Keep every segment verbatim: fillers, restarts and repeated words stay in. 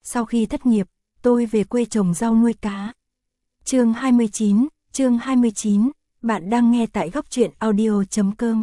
sau khi thất nghiệp, tôi về quê trồng rau nuôi cá. Chương hai mươi chín, chương hai mươi chín, bạn đang nghe tại góc truyện audio chấm com.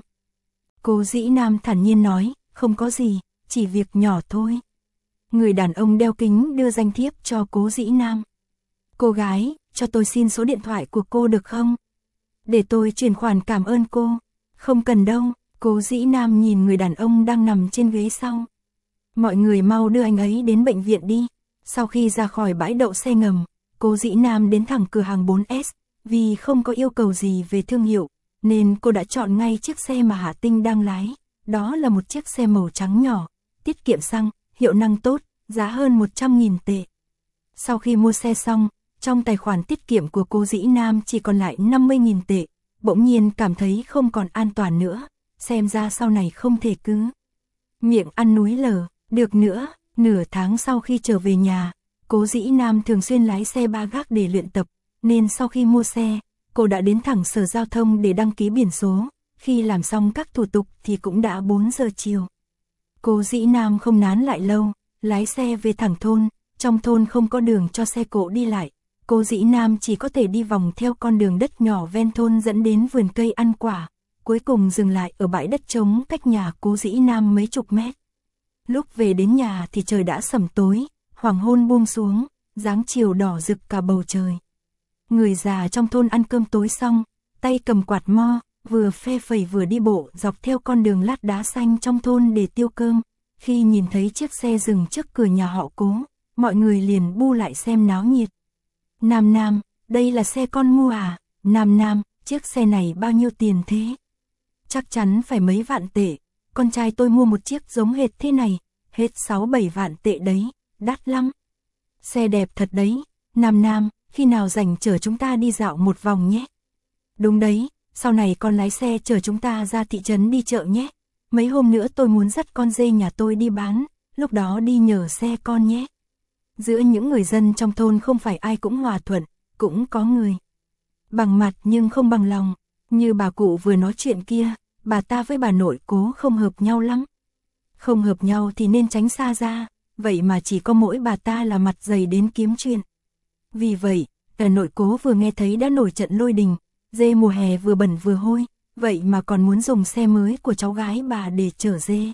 Cố Dĩ Nam thản nhiên nói, không có gì, chỉ việc nhỏ thôi. Người đàn ông đeo kính đưa danh thiếp cho Cố Dĩ Nam. Cô gái, cho tôi xin số điện thoại của cô được không? Để tôi chuyển khoản cảm ơn cô. Không cần đâu, Cố Dĩ Nam nhìn người đàn ông đang nằm trên ghế sau. Mọi người mau đưa anh ấy đến bệnh viện đi. Sau khi ra khỏi bãi đậu xe ngầm, Cố Dĩ Nam đến thẳng cửa hàng bốn S, vì không có yêu cầu gì về thương hiệu, nên cô đã chọn ngay chiếc xe mà Hạ Tinh đang lái. Đó là một chiếc xe màu trắng nhỏ, tiết kiệm xăng, hiệu năng tốt, giá hơn một trăm nghìn tệ. Sau khi mua xe xong, trong tài khoản tiết kiệm của Cố Dĩ Nam chỉ còn lại năm mươi nghìn tệ, bỗng nhiên cảm thấy không còn an toàn nữa, xem ra sau này không thể cứ miệng ăn núi lở, được nữa. Nửa tháng sau khi trở về nhà, Cố Dĩ Nam thường xuyên lái xe ba gác để luyện tập, nên sau khi mua xe, cô đã đến thẳng sở giao thông để đăng ký biển số. Khi làm xong các thủ tục thì cũng đã bốn giờ chiều. Cố Dĩ Nam không nán lại lâu, lái xe về thẳng thôn. Trong thôn không có đường cho xe cộ đi lại, Cố Dĩ Nam chỉ có thể đi vòng theo con đường đất nhỏ ven thôn dẫn đến vườn cây ăn quả, cuối cùng dừng lại ở bãi đất trống cách nhà Cố Dĩ Nam mấy chục mét. Lúc về đến nhà thì trời đã sẩm tối, hoàng hôn buông xuống, dáng chiều đỏ rực cả bầu trời. Người già trong thôn ăn cơm tối xong, tay cầm quạt mo, vừa phe phẩy vừa đi bộ dọc theo con đường lát đá xanh trong thôn để tiêu cơm. Khi nhìn thấy chiếc xe dừng trước cửa nhà họ Cố, mọi người liền bu lại xem náo nhiệt. Nam Nam, đây là xe con mua à? Nam Nam, chiếc xe này bao nhiêu tiền thế? Chắc chắn phải mấy vạn tệ. Con trai tôi mua một chiếc giống hệt thế này, hết sáu bảy vạn tệ đấy, đắt lắm. Xe đẹp thật đấy. Nam Nam, khi nào rảnh chở chúng ta đi dạo một vòng nhé. Đúng đấy, sau này con lái xe chở chúng ta ra thị trấn đi chợ nhé. Mấy hôm nữa tôi muốn dắt con dê nhà tôi đi bán, lúc đó đi nhờ xe con nhé. Giữa những người dân trong thôn không phải ai cũng hòa thuận, cũng có người bằng mặt nhưng không bằng lòng. Như bà cụ vừa nói chuyện kia, bà ta với bà nội Cố không hợp nhau lắm. Không hợp nhau thì nên tránh xa ra, vậy mà chỉ có mỗi bà ta là mặt dày đến kiếm chuyện. Vì vậy, bà nội Cố vừa nghe thấy đã nổi trận lôi đình, dê mùa hè vừa bẩn vừa hôi, vậy mà còn muốn dùng xe mới của cháu gái bà để chở dê.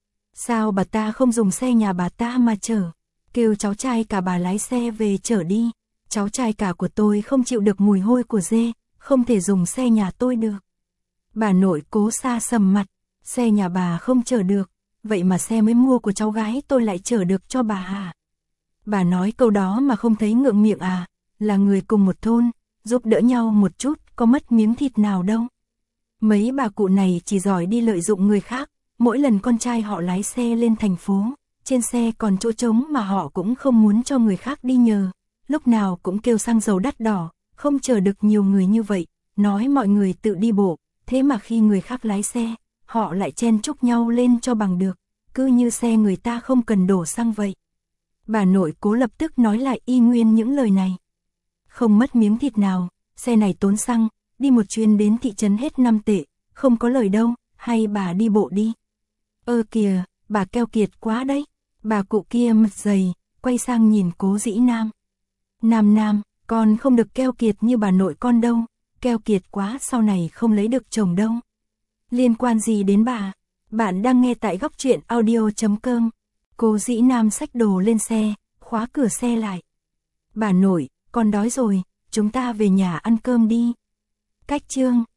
Sao bà ta không dùng xe nhà bà ta mà chở? Kêu cháu trai cả bà lái xe về chở đi. Cháu trai cả của tôi không chịu được mùi hôi của dê, không thể dùng xe nhà tôi được. Bà nội Cố xa sầm mặt, xe nhà bà không chở được, vậy mà xe mới mua của cháu gái tôi lại chở được cho bà hả? Bà nói câu đó mà không thấy ngượng miệng à? Là người cùng một thôn, giúp đỡ nhau một chút, có mất miếng thịt nào đâu. Mấy bà cụ này chỉ giỏi đi lợi dụng người khác, mỗi lần con trai họ lái xe lên thành phố, trên xe còn chỗ trống mà họ cũng không muốn cho người khác đi nhờ, lúc nào cũng kêu xăng dầu đắt đỏ, không chở được nhiều người như vậy, nói mọi người tự đi bộ, thế mà khi người khác lái xe, họ lại chen chúc nhau lên cho bằng được, cứ như xe người ta không cần đổ xăng vậy. Bà nội Cố lập tức nói lại y nguyên những lời này. Không mất miếng thịt nào, xe này tốn xăng, đi một chuyến đến thị trấn hết năm tệ, không có lời đâu, hay bà đi bộ đi. Ơ kìa, bà keo kiệt quá đấy. Bà cụ kia mặt dày, quay sang nhìn Cố Dĩ Nam. Nam Nam, con không được keo kiệt như bà nội con đâu, keo kiệt quá sau này không lấy được chồng đâu. Liên quan gì đến bà? Bạn đang nghe tại góc truyện audio chấm com. Cố Dĩ Nam xách đồ lên xe, khóa cửa xe lại. Bà nội, con đói rồi, chúng ta về nhà ăn cơm đi. Cách chương